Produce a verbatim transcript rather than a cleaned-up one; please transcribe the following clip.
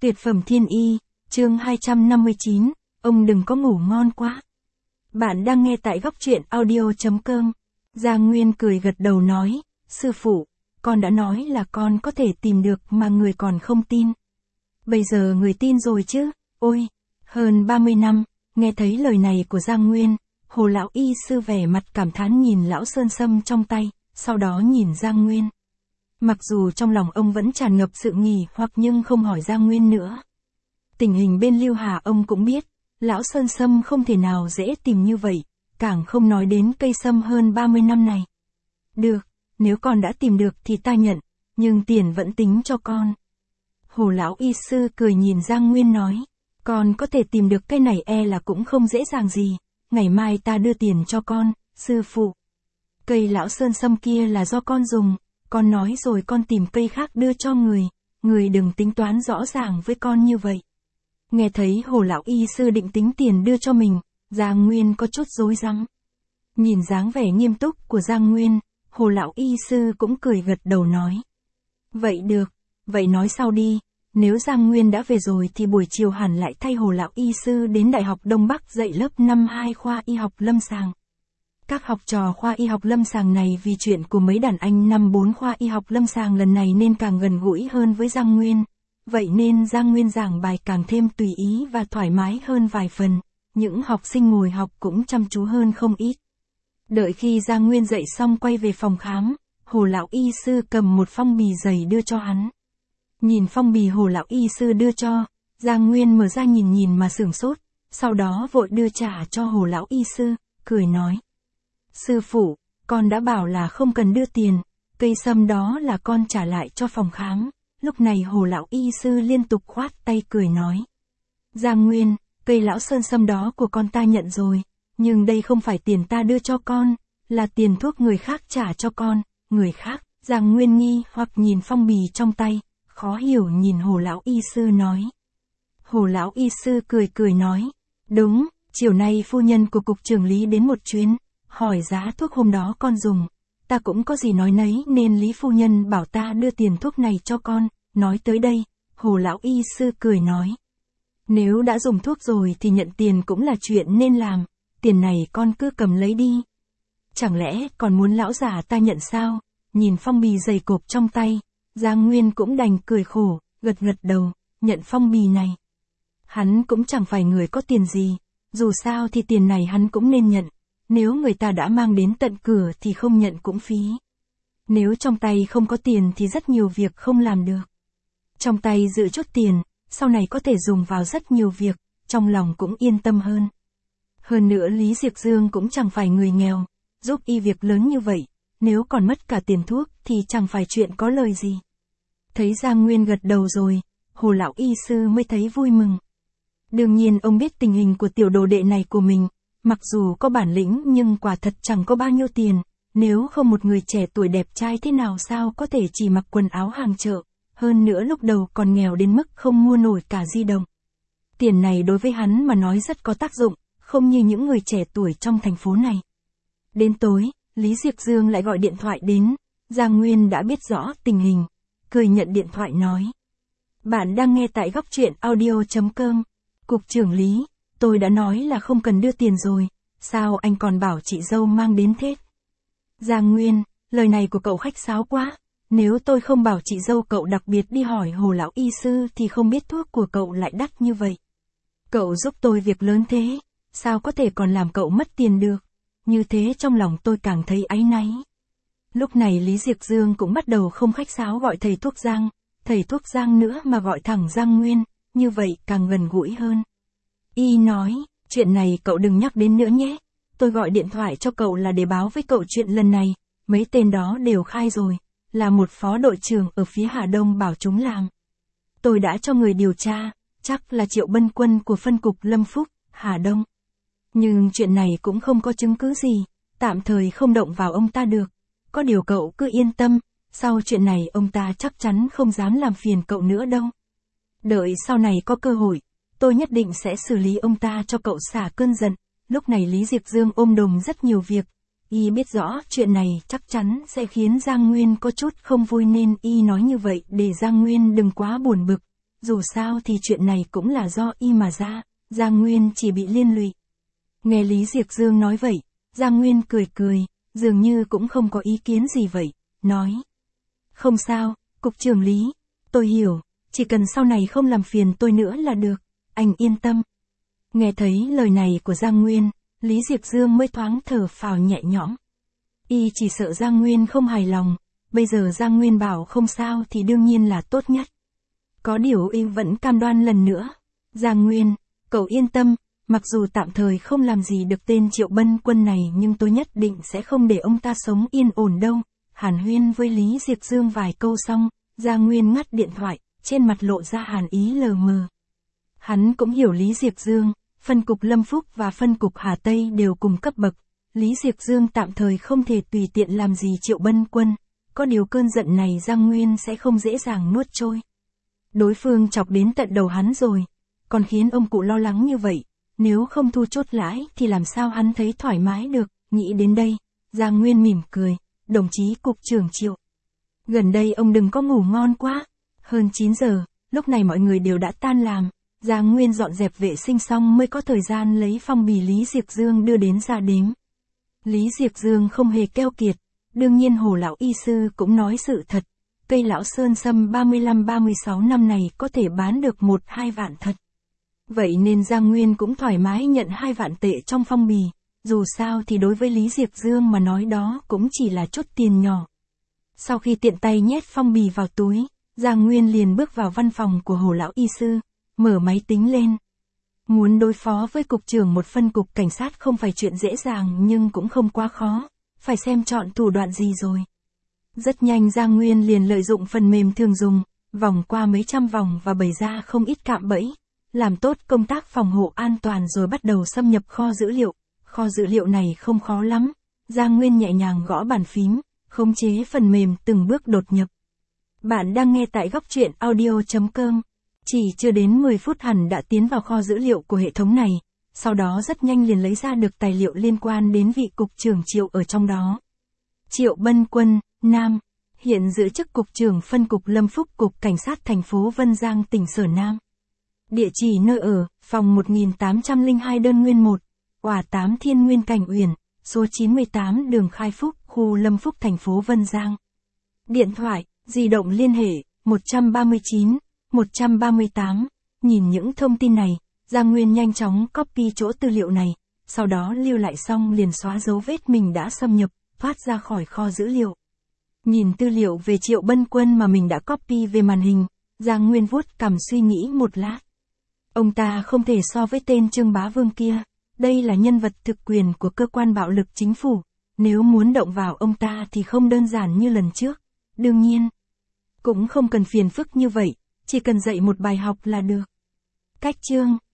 Tuyệt phẩm thiên y, chương hai trăm năm mươi chín, ông đừng có ngủ ngon quá. Bạn đang nghe tại góc truyện audio chấm com. Giang Nguyên cười gật đầu nói, sư phụ, con đã nói là con có thể tìm được mà người còn không tin. Bây giờ người tin rồi chứ, ôi, hơn ba mươi năm, nghe thấy lời này của Giang Nguyên, Hồ lão y sư vẻ mặt cảm thán nhìn lão sơn sâm trong tay, sau đó nhìn Giang Nguyên. Mặc dù trong lòng ông vẫn tràn ngập sự nghi hoặc nhưng không hỏi Giang Nguyên nữa. Tình hình bên Lưu Hà ông cũng biết, lão sơn sâm không thể nào dễ tìm như vậy, càng không nói đến cây sâm hơn ba mươi năm này. Được, nếu con đã tìm được thì ta nhận, nhưng tiền vẫn tính cho con. Hồ lão y sư cười nhìn Giang Nguyên nói, con có thể tìm được cây này e là cũng không dễ dàng gì, ngày mai ta đưa tiền cho con, sư phụ. Cây lão sơn sâm kia là do con dùng, con nói rồi con tìm cây khác đưa cho người, người đừng tính toán rõ ràng với con như vậy. Nghe thấy Hồ lão y sư định tính tiền đưa cho mình, Giang Nguyên có chút rối rắm. Nhìn dáng vẻ nghiêm túc của Giang Nguyên, Hồ lão y sư cũng cười gật đầu nói. Vậy được, vậy nói sau đi, nếu Giang Nguyên đã về rồi thì buổi chiều hẳn lại thay Hồ lão y sư đến Đại học Đông Bắc dạy lớp năm hai khoa y học lâm sàng. Các học trò khoa y học lâm sàng này vì chuyện của mấy đàn anh năm bốn khoa y học lâm sàng lần này nên càng gần gũi hơn với Giang Nguyên. Vậy nên Giang Nguyên giảng bài càng thêm tùy ý và thoải mái hơn vài phần, những học sinh ngồi học cũng chăm chú hơn không ít. Đợi khi Giang Nguyên dạy xong quay về phòng khám, Hồ lão y sư cầm một phong bì dày đưa cho hắn. Nhìn phong bì Hồ lão y sư đưa cho, Giang Nguyên mở ra nhìn nhìn mà sửng sốt, sau đó vội đưa trả cho Hồ lão y sư, cười nói. Sư phụ, con đã bảo là không cần đưa tiền, cây sâm đó là con trả lại cho phòng khám. Lúc này Hồ lão y sư liên tục khoát tay cười nói. Giang Nguyên, cây lão sơn sâm đó của con ta nhận rồi, nhưng đây không phải tiền ta đưa cho con, là tiền thuốc người khác trả cho con, người khác. Giang Nguyên nghi hoặc nhìn phong bì trong tay, khó hiểu nhìn Hồ lão y sư nói. Hồ lão y sư cười cười nói, đúng, chiều nay phu nhân của cục trưởng Lý đến một chuyến, hỏi giá thuốc hôm đó con dùng. Ta cũng có gì nói nấy nên Lý phu nhân bảo ta đưa tiền thuốc này cho con, nói tới đây, Hồ lão y sư cười nói. Nếu đã dùng thuốc rồi thì nhận tiền cũng là chuyện nên làm, tiền này con cứ cầm lấy đi. Chẳng lẽ còn muốn lão già ta nhận sao? Nhìn phong bì dày cộp trong tay, Giang Nguyên cũng đành cười khổ, gật gật đầu, nhận phong bì này. Hắn cũng chẳng phải người có tiền gì, dù sao thì tiền này hắn cũng nên nhận. Nếu người ta đã mang đến tận cửa thì không nhận cũng phí. Nếu trong tay không có tiền thì rất nhiều việc không làm được. Trong tay giữ chút tiền, sau này có thể dùng vào rất nhiều việc, trong lòng cũng yên tâm hơn. Hơn nữa Lý Diệc Dương cũng chẳng phải người nghèo, giúp y việc lớn như vậy, nếu còn mất cả tiền thuốc thì chẳng phải chuyện có lời gì. Thấy Giang Nguyên gật đầu rồi, Hồ lão y sư mới thấy vui mừng. Đương nhiên ông biết tình hình của tiểu đồ đệ này của mình. Mặc dù có bản lĩnh nhưng quả thật chẳng có bao nhiêu tiền, nếu không một người trẻ tuổi đẹp trai thế nào sao có thể chỉ mặc quần áo hàng chợ, hơn nữa lúc đầu còn nghèo đến mức không mua nổi cả di động. Tiền này đối với hắn mà nói rất có tác dụng, không như những người trẻ tuổi trong thành phố này. Đến tối, Lý Diệc Dương lại gọi điện thoại đến, Giang Nguyên đã biết rõ tình hình, cười nhận điện thoại nói. Bạn đang nghe tại góc truyện audio chấm com, Cục trưởng Lý. Tôi đã nói là không cần đưa tiền rồi, sao anh còn bảo chị dâu mang đến thế? Giang Nguyên, lời này của cậu khách sáo quá, nếu tôi không bảo chị dâu cậu đặc biệt đi hỏi Hồ lão y sư thì không biết thuốc của cậu lại đắt như vậy. Cậu giúp tôi việc lớn thế, sao có thể còn làm cậu mất tiền được, như thế trong lòng tôi càng thấy áy náy. Lúc này Lý Diệc Dương cũng bắt đầu không khách sáo gọi thầy thuốc Giang, thầy thuốc Giang nữa mà gọi thẳng Giang Nguyên, như vậy càng gần gũi hơn. Y nói, chuyện này cậu đừng nhắc đến nữa nhé, tôi gọi điện thoại cho cậu là để báo với cậu chuyện lần này, mấy tên đó đều khai rồi, là một phó đội trưởng ở phía Hà Đông bảo chúng làm. Tôi đã cho người điều tra, chắc là Triệu Bân Quân của phân cục Lâm Phúc, Hà Đông. Nhưng chuyện này cũng không có chứng cứ gì, tạm thời không động vào ông ta được, có điều cậu cứ yên tâm, sau chuyện này ông ta chắc chắn không dám làm phiền cậu nữa đâu. Đợi sau này có cơ hội. Tôi nhất định sẽ xử lý ông ta cho cậu xả cơn giận. Lúc này Lý Diệc Dương ôm đồm rất nhiều việc. Y biết rõ chuyện này chắc chắn sẽ khiến Giang Nguyên có chút không vui nên Y nói như vậy để Giang Nguyên đừng quá buồn bực. dù sao thì chuyện này cũng là do y mà ra, Giang Nguyên chỉ bị liên lụy. Nghe Lý Diệc Dương nói vậy, Giang Nguyên cười cười, dường như cũng không có ý kiến gì vậy, nói. Không sao, Cục trưởng Lý, tôi hiểu, chỉ cần sau này không làm phiền tôi nữa là được, anh yên tâm. Nghe thấy lời này của Giang Nguyên, Lý Diệc Dương mới thoáng thở phào nhẹ nhõm. Y chỉ sợ Giang Nguyên không hài lòng, bây giờ Giang Nguyên bảo không sao thì đương nhiên là tốt nhất. Có điều y vẫn cam đoan lần nữa. Giang Nguyên, cậu yên tâm, mặc dù tạm thời không làm gì được tên Triệu Bân Quân này nhưng tôi nhất định sẽ không để ông ta sống yên ổn đâu. Hàn huyên với Lý Diệc Dương vài câu xong, Giang Nguyên ngắt điện thoại, trên mặt lộ ra hàn ý lờ mờ. Hắn cũng hiểu Lý Diệc Dương, phân cục Lâm Phúc và phân cục Hà Tây đều cùng cấp bậc. Lý Diệc Dương tạm thời không thể tùy tiện làm gì Triệu Bân Quân, có điều cơn giận này Giang Nguyên sẽ không dễ dàng nuốt trôi. Đối phương chọc đến tận đầu hắn rồi, còn khiến ông cụ lo lắng như vậy, nếu không thu chốt lãi thì làm sao hắn thấy thoải mái được, nghĩ đến đây, Giang Nguyên mỉm cười, đồng chí Cục trưởng Triệu. Gần đây ông đừng có ngủ ngon quá, hơn chín giờ, lúc này mọi người đều đã tan làm, Giang Nguyên dọn dẹp vệ sinh xong mới có thời gian lấy phong bì Lý Diệc Dương đưa đến ra đếm. Lý Diệc Dương không hề keo kiệt, đương nhiên Hồ lão y sư cũng nói sự thật, cây lão sơn sâm ba mươi lăm ba mươi sáu năm này có thể bán được một hai vạn thật. Vậy nên Giang Nguyên cũng thoải mái nhận hai vạn tệ trong phong bì, dù sao thì đối với Lý Diệc Dương mà nói đó cũng chỉ là chút tiền nhỏ. Sau khi tiện tay nhét phong bì vào túi, Giang Nguyên liền bước vào văn phòng của Hồ lão y sư, mở máy tính lên. Muốn đối phó với cục trưởng một phân cục cảnh sát không phải chuyện dễ dàng nhưng cũng không quá khó, phải xem chọn thủ đoạn gì rồi. Rất nhanh Giang Nguyên liền lợi dụng phần mềm thường dùng, vòng qua mấy trăm vòng và bày ra không ít cạm bẫy, làm tốt công tác phòng hộ an toàn rồi bắt đầu xâm nhập kho dữ liệu. Kho dữ liệu này không khó lắm, Giang Nguyên nhẹ nhàng gõ bàn phím, khống chế phần mềm từng bước đột nhập. Bạn đang nghe tại góc truyện audio chấm com. Chỉ chưa đến mười phút hẳn đã tiến vào kho dữ liệu của hệ thống này, sau đó rất nhanh liền lấy ra được tài liệu liên quan đến vị cục trưởng Triệu ở trong đó. Triệu Bân Quân, Nam, hiện giữ chức cục trưởng phân cục Lâm Phúc cục cảnh sát thành phố Vân Giang tỉnh Sở Nam. Địa chỉ nơi ở, phòng một nghìn tám trăm lẻ hai đơn nguyên một, Òa tám Thiên Nguyên Cảnh Uyển, số chín mươi tám đường Khai Phúc, khu Lâm Phúc thành phố Vân Giang. Điện thoại, di động liên hệ, một ba chín, một ba tám. Nhìn những thông tin này, Giang Nguyên nhanh chóng copy chỗ tư liệu này, sau đó lưu lại xong liền xóa dấu vết mình đã xâm nhập, thoát ra khỏi kho dữ liệu. Nhìn tư liệu về Triệu Bân Quân mà mình đã copy về màn hình, Giang Nguyên vuốt cằm suy nghĩ một lát. Ông ta không thể so với tên Trương Bá Vương kia, đây là nhân vật thực quyền của cơ quan bạo lực chính phủ, nếu muốn động vào ông ta thì không đơn giản như lần trước. Đương nhiên, cũng không cần phiền phức như vậy, chỉ cần dạy một bài học là được. Cách chương